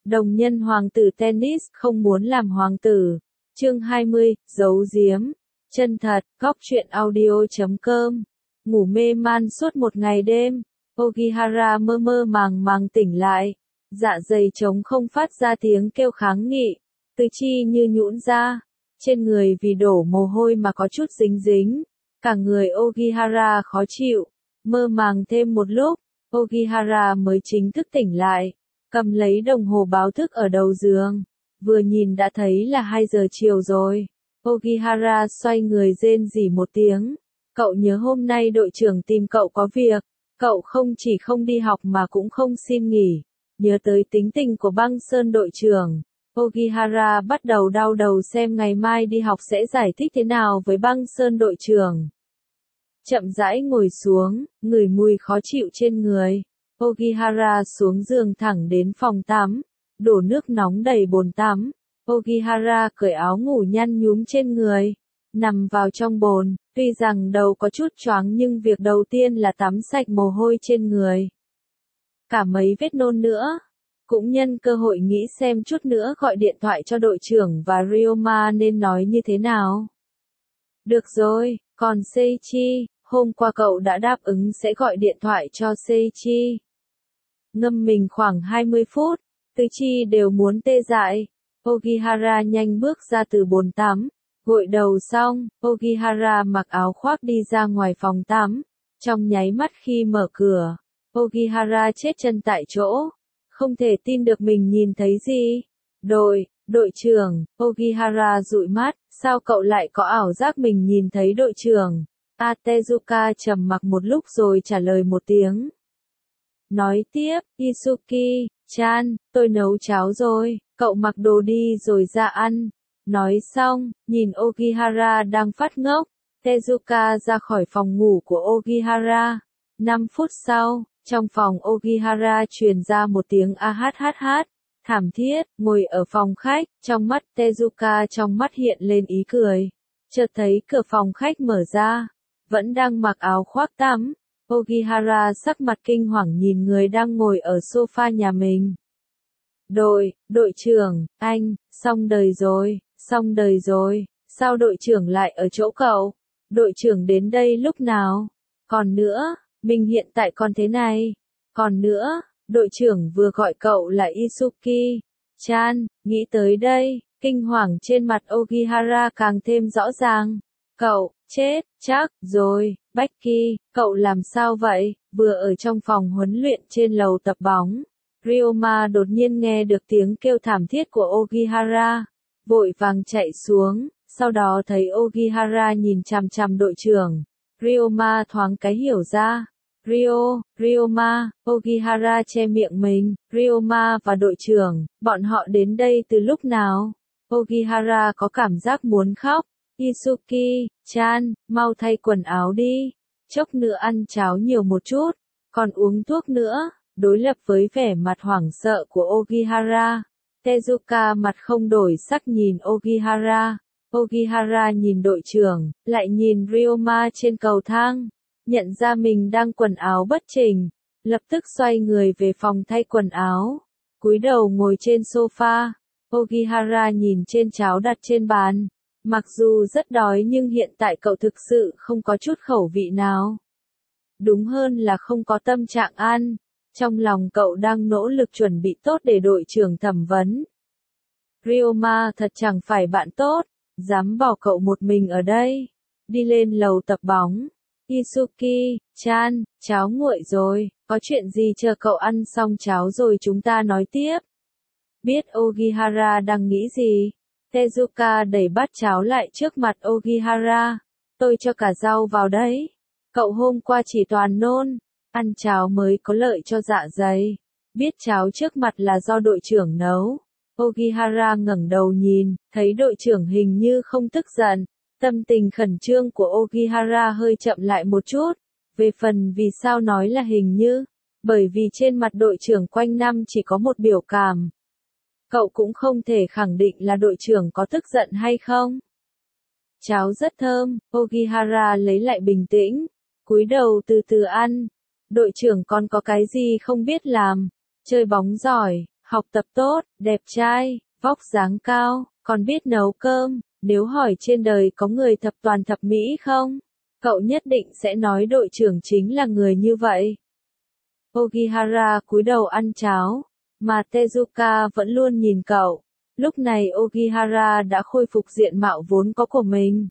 Đồng nhân hoàng tử tennis không muốn làm hoàng tử. Chương 20, giấu giếm. Chân thật, góc truyện audio.com. Ngủ mê man suốt một ngày đêm, Ogihara mơ mơ màng màng tỉnh lại. Dạ dày trống không phát ra tiếng kêu kháng nghị, tứ chi như nhũn ra. Trên người vì đổ mồ hôi mà có chút dính dính. Cả người Ogihara khó chịu. Mơ màng thêm một lúc, Ogihara mới chính thức tỉnh lại. Cầm lấy đồng hồ báo thức ở đầu giường. Vừa nhìn đã thấy là 2 giờ chiều rồi. Ogihara xoay người rên rỉ một tiếng. Cậu nhớ hôm nay đội trưởng tìm cậu có việc. Cậu không chỉ không đi học mà cũng không xin nghỉ. Nhớ tới tính tình của Băng Sơn đội trưởng. Ogihara bắt đầu đau đầu xem ngày mai đi học sẽ giải thích thế nào với Băng Sơn đội trưởng. Chậm rãi ngồi xuống, ngửi mùi khó chịu trên người. Ogihara xuống giường thẳng đến phòng tắm, đổ nước nóng đầy bồn tắm. Ogihara cởi áo ngủ nhăn nhúm trên người, nằm vào trong bồn, tuy rằng đầu có chút choáng nhưng việc đầu tiên là tắm sạch mồ hôi trên người. Cả mấy vết nôn nữa. Cũng nhân cơ hội nghĩ xem chút nữa gọi điện thoại cho đội trưởng và Ryoma nên nói như thế nào. Được rồi, còn Seichi, hôm qua cậu đã đáp ứng sẽ gọi điện thoại cho Seichi. Ngâm mình khoảng 20 phút, tứ chi đều muốn tê dại. Ogihara nhanh bước ra từ bồn tắm, gội đầu xong, Ogihara mặc áo khoác đi ra ngoài phòng tắm. Trong nháy mắt khi mở cửa, Ogihara chết chân tại chỗ, không thể tin được mình nhìn thấy gì. Đội trưởng, Ogihara dụi mắt, sao cậu lại có ảo giác mình nhìn thấy đội trưởng? Tezuka trầm mặc một lúc rồi trả lời một tiếng. Nói tiếp, Isuki-chan, tôi nấu cháo rồi, cậu mặc đồ đi rồi ra ăn. Nói xong, nhìn Ogihara đang phát ngốc, Tezuka ra khỏi phòng ngủ của Ogihara. 5 phút sau, trong phòng Ogihara truyền ra một tiếng hát, thảm thiết, ngồi ở phòng khách, trong mắt Tezuka trong mắt hiện lên ý cười. Chợt thấy cửa phòng khách mở ra, vẫn đang mặc áo khoác tắm. Ogihara sắc mặt kinh hoàng nhìn người đang ngồi ở sofa nhà mình. Đội trưởng, anh, xong đời rồi, sao đội trưởng lại ở chỗ cậu? Đội trưởng đến đây lúc nào? Còn nữa, mình hiện tại còn thế này. Còn nữa, đội trưởng vừa gọi cậu là Isuki-chan, nghĩ tới đây, kinh hoàng trên mặt Ogihara càng thêm rõ ràng. Cậu, chết, chắc, rồi, Becky, cậu làm sao vậy? Vừa ở trong phòng huấn luyện trên lầu tập bóng, Ryoma đột nhiên nghe được tiếng kêu thảm thiết của Ogihara, vội vàng chạy xuống, sau đó thấy Ogihara nhìn chằm chằm đội trưởng. Ryoma thoáng cái hiểu ra. Ryoma, Ogihara che miệng mình, Ryoma và đội trưởng, bọn họ đến đây từ lúc nào? Ogihara có cảm giác muốn khóc. Isuki-chan, mau thay quần áo đi. Chốc nữa ăn cháo nhiều một chút, còn uống thuốc nữa. Đối lập với vẻ mặt hoảng sợ của Ogihara, Tezuka mặt không đổi sắc nhìn Ogihara. Ogihara nhìn đội trưởng, lại nhìn Ryoma trên cầu thang, nhận ra mình đang quần áo bất chỉnh, lập tức xoay người về phòng thay quần áo, cúi đầu ngồi trên sofa. Ogihara nhìn trên cháo đặt trên bàn, mặc dù rất đói nhưng hiện tại cậu thực sự không có chút khẩu vị nào. Đúng hơn là không có tâm trạng ăn. Trong lòng cậu đang nỗ lực chuẩn bị tốt để đội trưởng thẩm vấn. Ryoma thật chẳng phải bạn tốt, dám bỏ cậu một mình ở đây. Đi lên lầu tập bóng. Isuki-chan, cháo nguội rồi, có chuyện gì chờ cậu ăn xong cháo rồi chúng ta nói tiếp. Biết Ogihara đang nghĩ gì, Tezuka đẩy bát cháo lại trước mặt Ogihara. Tôi cho cả rau vào đấy. Cậu hôm qua chỉ toàn nôn. Ăn cháo mới có lợi cho dạ dày. Biết cháo trước mặt là do đội trưởng nấu. Ogihara ngẩng đầu nhìn, thấy đội trưởng hình như không tức giận. Tâm tình khẩn trương của Ogihara hơi chậm lại một chút. Về phần vì sao nói là hình như, bởi vì trên mặt đội trưởng quanh năm chỉ có một biểu cảm. Cậu cũng không thể khẳng định là đội trưởng có tức giận hay không. Cháo rất thơm, Ogihara lấy lại bình tĩnh, cúi đầu từ từ ăn. Đội trưởng còn có cái gì không biết làm? Chơi bóng giỏi, học tập tốt, đẹp trai, vóc dáng cao, còn biết nấu cơm. Nếu hỏi trên đời có người thập toàn thập mỹ không? Cậu nhất định sẽ nói đội trưởng chính là người như vậy. Ogihara cúi đầu ăn cháo, mà Tezuka vẫn luôn nhìn cậu. Lúc này Ogihara đã khôi phục diện mạo vốn có của mình.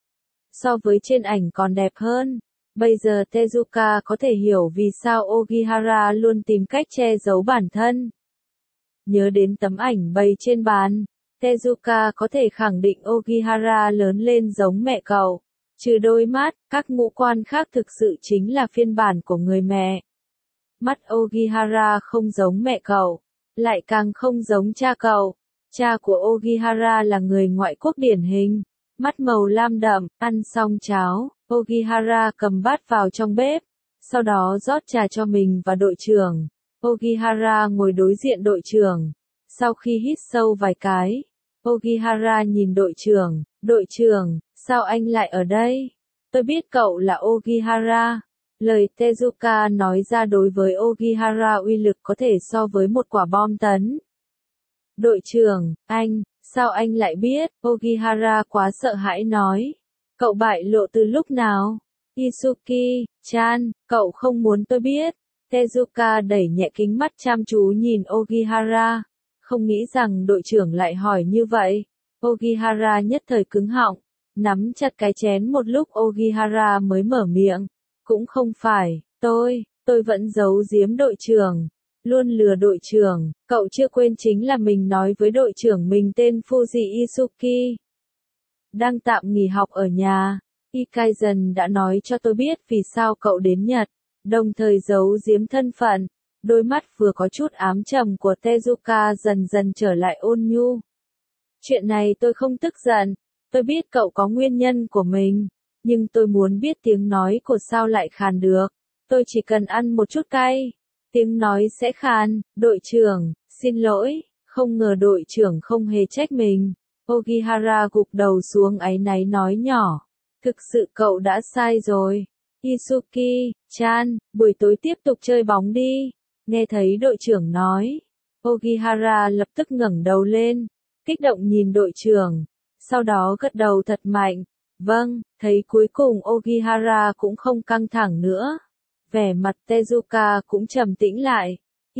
So với trên ảnh còn đẹp hơn. Bây giờ Tezuka có thể hiểu vì sao Ogihara luôn tìm cách che giấu bản thân. Nhớ đến tấm ảnh bày trên bàn, Tezuka có thể khẳng định Ogihara lớn lên giống mẹ cậu. Trừ đôi mắt, các ngũ quan khác thực sự chính là phiên bản của người mẹ. Mắt Ogihara không giống mẹ cậu, lại càng không giống cha cậu. Cha của Ogihara là người ngoại quốc điển hình, mắt màu lam đậm. Ăn xong cháo, Ogihara cầm bát vào trong bếp, sau đó rót trà cho mình và đội trưởng. Ogihara ngồi đối diện đội trưởng. Sau khi hít sâu vài cái, Ogihara nhìn đội trưởng, sao anh lại ở đây? Tôi biết cậu là Ogihara. Lời Tezuka nói ra đối với Ogihara uy lực có thể so với một quả bom tấn. Đội trưởng, sao anh lại biết? Ogihara quá sợ hãi nói. Cậu bại lộ từ lúc nào? Isuki-chan, cậu không muốn tôi biết. Tezuka đẩy nhẹ kính mắt chăm chú nhìn Ogihara. Không nghĩ rằng đội trưởng lại hỏi như vậy. Ogihara nhất thời cứng họng, nắm chặt cái chén một lúc Ogihara mới mở miệng. Cũng không phải, tôi vẫn giấu giếm đội trưởng. Luôn lừa đội trưởng, cậu chưa quên chính là mình nói với đội trưởng mình tên Fuji Isuki. Đang tạm nghỉ học ở nhà, Ikaizen đã nói cho tôi biết vì sao cậu đến Nhật, đồng thời giấu giếm thân phận. Đôi mắt vừa có chút ám trầm của Tezuka dần dần trở lại ôn nhu. Chuyện này tôi không tức giận, tôi biết cậu có nguyên nhân của mình, nhưng tôi muốn biết tiếng nói của sao lại khàn được. Tôi chỉ cần ăn một chút cay, tiếng nói sẽ khàn. Đội trưởng, xin lỗi, không ngờ đội trưởng không hề trách mình. Ogihara gục đầu xuống áy náy nói nhỏ. Thực sự cậu đã sai rồi. Isuki-chan, buổi tối tiếp tục chơi bóng đi. Nghe thấy đội trưởng nói, Ogihara lập tức ngẩng đầu lên, kích động nhìn đội trưởng, sau đó gật đầu thật mạnh. Vâng, thấy cuối cùng Ogihara cũng không căng thẳng nữa. Vẻ mặt Tezuka cũng trầm tĩnh lại.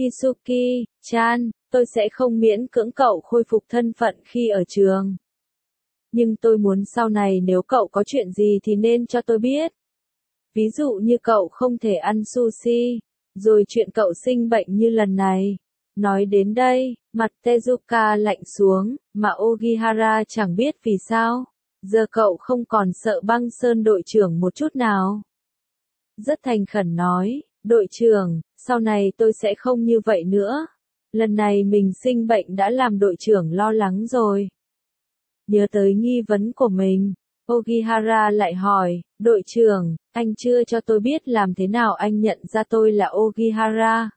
Isuki-chan, tôi sẽ không miễn cưỡng cậu khôi phục thân phận khi ở trường. Nhưng tôi muốn sau này nếu cậu có chuyện gì thì nên cho tôi biết. Ví dụ như cậu không thể ăn sushi, rồi chuyện cậu sinh bệnh như lần này. Nói đến đây, mặt Tezuka lạnh xuống, mà Ogihara chẳng biết vì sao. Giờ cậu không còn sợ băng sơn đội trưởng một chút nào. Rất thành khẩn nói, đội trưởng, sau này tôi sẽ không như vậy nữa. Lần này mình sinh bệnh đã làm đội trưởng lo lắng rồi. Nhớ tới nghi vấn của mình, Ogihara lại hỏi, đội trưởng, anh chưa cho tôi biết làm thế nào anh nhận ra tôi là Ogihara.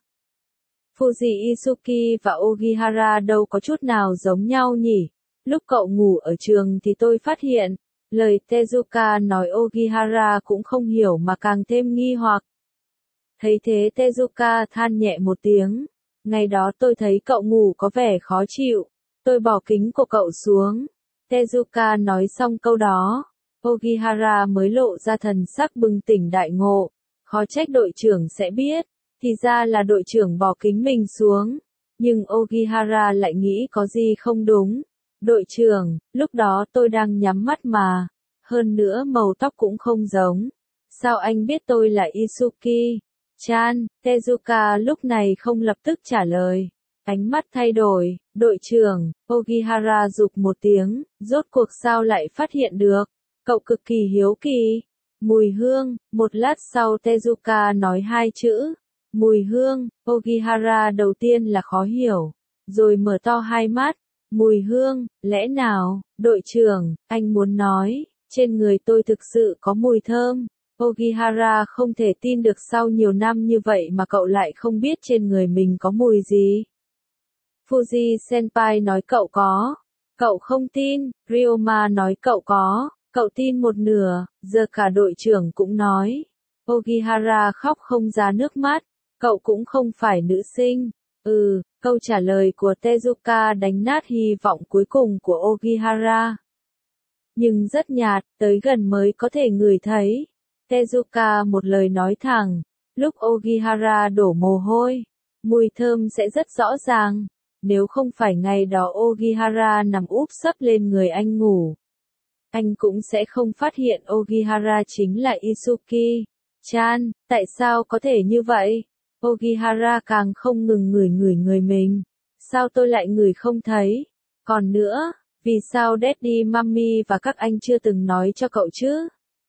Fuji Isuki và Ogihara đâu có chút nào giống nhau nhỉ? Lúc cậu ngủ ở trường thì tôi phát hiện. Lời Tezuka nói Ogihara cũng không hiểu mà càng thêm nghi hoặc. Thấy thế Tezuka than nhẹ một tiếng. Ngày đó tôi thấy cậu ngủ có vẻ khó chịu. Tôi bỏ kính của cậu xuống. Tezuka nói xong câu đó, Ogihara mới lộ ra thần sắc bừng tỉnh đại ngộ. Khó trách đội trưởng sẽ biết. Thì ra là đội trưởng bỏ kính mình xuống. Nhưng Ogihara lại nghĩ có gì không đúng. Đội trưởng, lúc đó tôi đang nhắm mắt mà. Hơn nữa màu tóc cũng không giống. Sao anh biết tôi là Isuki-chan? Tezuka lúc này không lập tức trả lời. Ánh mắt thay đổi. Đội trưởng, Ogihara giục một tiếng. Rốt cuộc sao lại phát hiện được? Cậu cực kỳ hiếu kỳ. Mùi hương. Một lát sau Tezuka nói hai chữ. Mùi hương. Ogihara đầu tiên là khó hiểu. Rồi mở to hai mắt. Mùi hương, lẽ nào, đội trưởng, anh muốn nói, trên người tôi thực sự có mùi thơm. Ogihara không thể tin được sau nhiều năm như vậy mà cậu lại không biết trên người mình có mùi gì. Fuji Senpai nói cậu có. Cậu không tin, Ryoma nói cậu có. Cậu tin một nửa, giờ cả đội trưởng cũng nói. Ogihara khóc không ra nước mắt. Cậu cũng không phải nữ sinh. Câu trả lời của Tezuka đánh nát hy vọng cuối cùng của Ogihara. Nhưng rất nhạt, tới gần mới có thể ngửi thấy. Tezuka một lời nói thẳng, lúc Ogihara đổ mồ hôi, mùi thơm sẽ rất rõ ràng. Nếu không phải ngày đó Ogihara nằm úp sấp lên người anh ngủ, anh cũng sẽ không phát hiện Ogihara chính là Isuki-chan. Tại sao có thể như vậy? Ogihara càng không ngừng ngửi người mình. Sao tôi lại ngửi không thấy? Còn nữa, vì sao Daddy Mami và các anh chưa từng nói cho cậu chứ?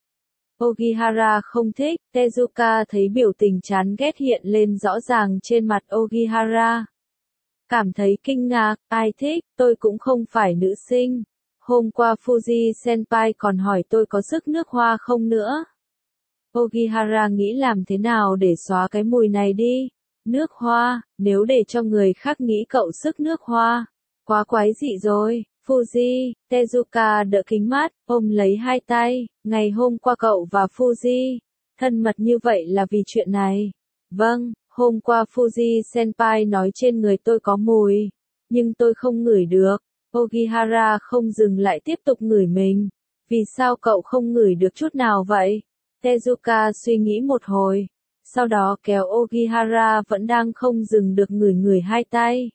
Ogihara không thích. Tezuka thấy biểu tình chán ghét hiện lên rõ ràng trên mặt Ogihara. Cảm thấy kinh ngạc, ai thích, tôi cũng không phải nữ sinh. Hôm qua Fuji Senpai còn hỏi tôi có sức nước hoa không nữa. Ogihara nghĩ làm thế nào để xóa cái mùi này đi. Nước hoa, nếu để cho người khác nghĩ cậu sức nước hoa, quá quái dị rồi. Fuji, Tezuka đỡ kính mát, ôm lấy hai tay. Ngày hôm qua cậu và Fuji thân mật như vậy là vì chuyện này. Vâng, hôm qua Fuji Senpai nói trên người tôi có mùi, nhưng tôi không ngửi được. Ogihara không dừng lại tiếp tục ngửi mình. Vì sao cậu không ngửi được chút nào vậy? Tezuka suy nghĩ một hồi, sau đó kéo Ogihara vẫn đang không dừng được ngửi hai tay.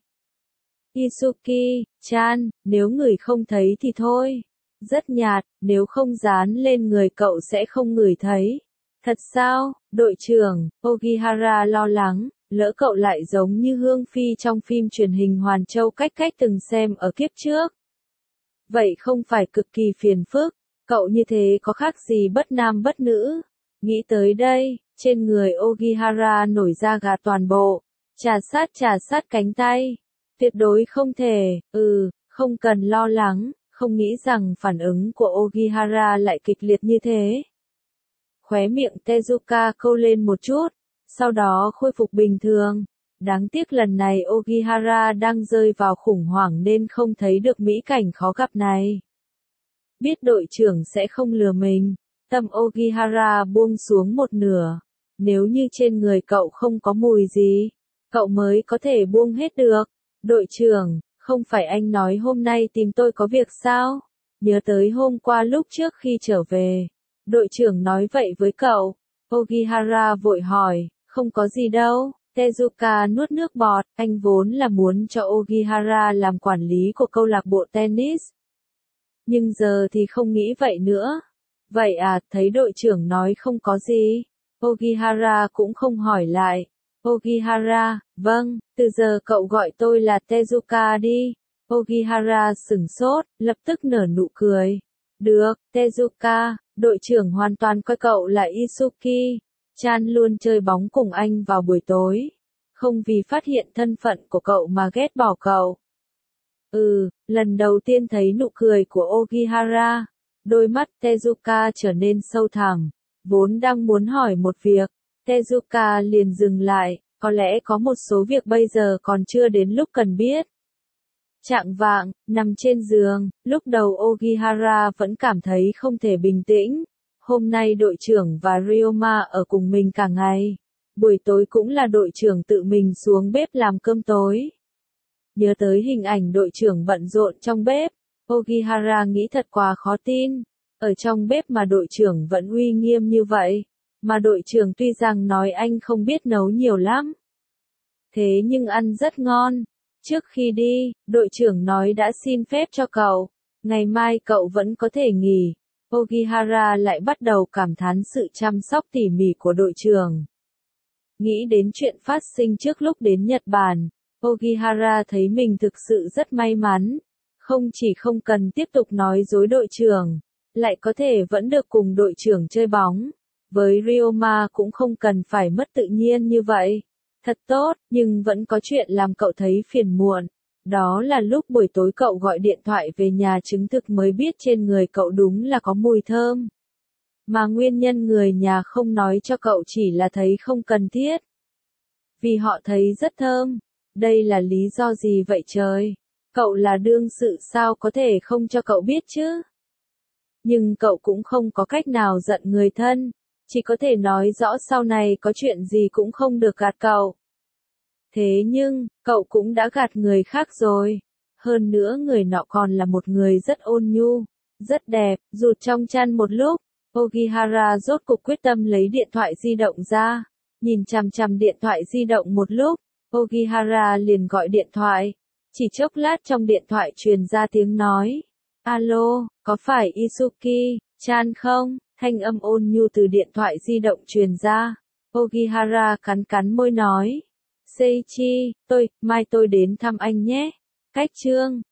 Isuki-chan, nếu ngửi không thấy thì thôi. Rất nhạt, nếu không dán lên người cậu sẽ không ngửi thấy. Thật sao, đội trưởng? Ogihara lo lắng, lỡ cậu lại giống như Hương Phi trong phim truyền hình Hoàn Châu cách từng xem ở kiếp trước. Vậy không phải cực kỳ phiền phức, cậu như thế có khác gì bất nam bất nữ. Nghĩ tới đây, trên người Ogihara nổi da gà toàn bộ, trà sát cánh tay. Tuyệt đối không thể, không cần lo lắng, không nghĩ rằng phản ứng của Ogihara lại kịch liệt như thế. Khóe miệng Tezuka câu lên một chút, sau đó khôi phục bình thường. Đáng tiếc lần này Ogihara đang rơi vào khủng hoảng nên không thấy được mỹ cảnh khó gặp này. Biết đội trưởng sẽ không lừa mình, tâm Ogihara buông xuống một nửa. Nếu như trên người cậu không có mùi gì, cậu mới có thể buông hết được. Đội trưởng, không phải anh nói hôm nay tìm tôi có việc sao? Nhớ tới hôm qua lúc trước khi trở về, đội trưởng nói vậy với cậu. Ogihara vội hỏi, không có gì đâu. Tezuka nuốt nước bọt, anh vốn là muốn cho Ogihara làm quản lý của câu lạc bộ tennis. Nhưng giờ thì không nghĩ vậy nữa. Vậy à, thấy đội trưởng nói không có gì. Ogihara cũng không hỏi lại. Ogihara, vâng, từ giờ cậu gọi tôi là Tezuka đi. Ogihara sửng sốt, lập tức nở nụ cười. Được, Tezuka, đội trưởng hoàn toàn coi cậu là Isuki. Chan luôn chơi bóng cùng anh vào buổi tối. Không vì phát hiện thân phận của cậu mà ghét bỏ cậu. Lần đầu tiên thấy nụ cười của Ogihara, đôi mắt Tezuka trở nên sâu thẳm. Vốn đang muốn hỏi một việc, Tezuka liền dừng lại, có lẽ có một số việc bây giờ còn chưa đến lúc cần biết. Chạng vạng, nằm trên giường, lúc đầu Ogihara vẫn cảm thấy không thể bình tĩnh. Hôm nay đội trưởng và Ryoma ở cùng mình cả ngày. Buổi tối cũng là đội trưởng tự mình xuống bếp làm cơm tối. Nhớ tới hình ảnh đội trưởng bận rộn trong bếp, Ogihara nghĩ thật quá khó tin. Ở trong bếp mà đội trưởng vẫn uy nghiêm như vậy. Mà đội trưởng tuy rằng nói anh không biết nấu nhiều lắm. Thế nhưng ăn rất ngon. Trước khi đi, đội trưởng nói đã xin phép cho cậu. Ngày mai cậu vẫn có thể nghỉ. Ogihara lại bắt đầu cảm thán sự chăm sóc tỉ mỉ của đội trưởng. Nghĩ đến chuyện phát sinh trước lúc đến Nhật Bản, Ogihara thấy mình thực sự rất may mắn. Không chỉ không cần tiếp tục nói dối đội trưởng, lại có thể vẫn được cùng đội trưởng chơi bóng. Với Ryoma cũng không cần phải mất tự nhiên như vậy. Thật tốt, nhưng vẫn có chuyện làm cậu thấy phiền muộn. Đó là lúc buổi tối cậu gọi điện thoại về nhà chứng thực mới biết trên người cậu đúng là có mùi thơm. Mà nguyên nhân người nhà không nói cho cậu chỉ là thấy không cần thiết. Vì họ thấy rất thơm. Đây là lý do gì vậy trời? Cậu là đương sự sao có thể không cho cậu biết chứ? Nhưng cậu cũng không có cách nào giận người thân. Chỉ có thể nói rõ sau này có chuyện gì cũng không được gạt cậu. Thế nhưng, cậu cũng đã gạt người khác rồi. Hơn nữa người nọ còn là một người rất ôn nhu, rất đẹp, rụt trong chăn một lúc. Ogihara rốt cục quyết tâm lấy điện thoại di động ra, nhìn chằm chằm điện thoại di động một lúc, Ogihara liền gọi điện thoại. Chỉ chốc lát trong điện thoại truyền ra tiếng nói. Alo, có phải Isuki-chan không? Thanh âm ôn nhu từ điện thoại di động truyền ra. Ogihara cắn cắn môi nói. Seiichi, mai tôi đến thăm anh nhé. Cách chương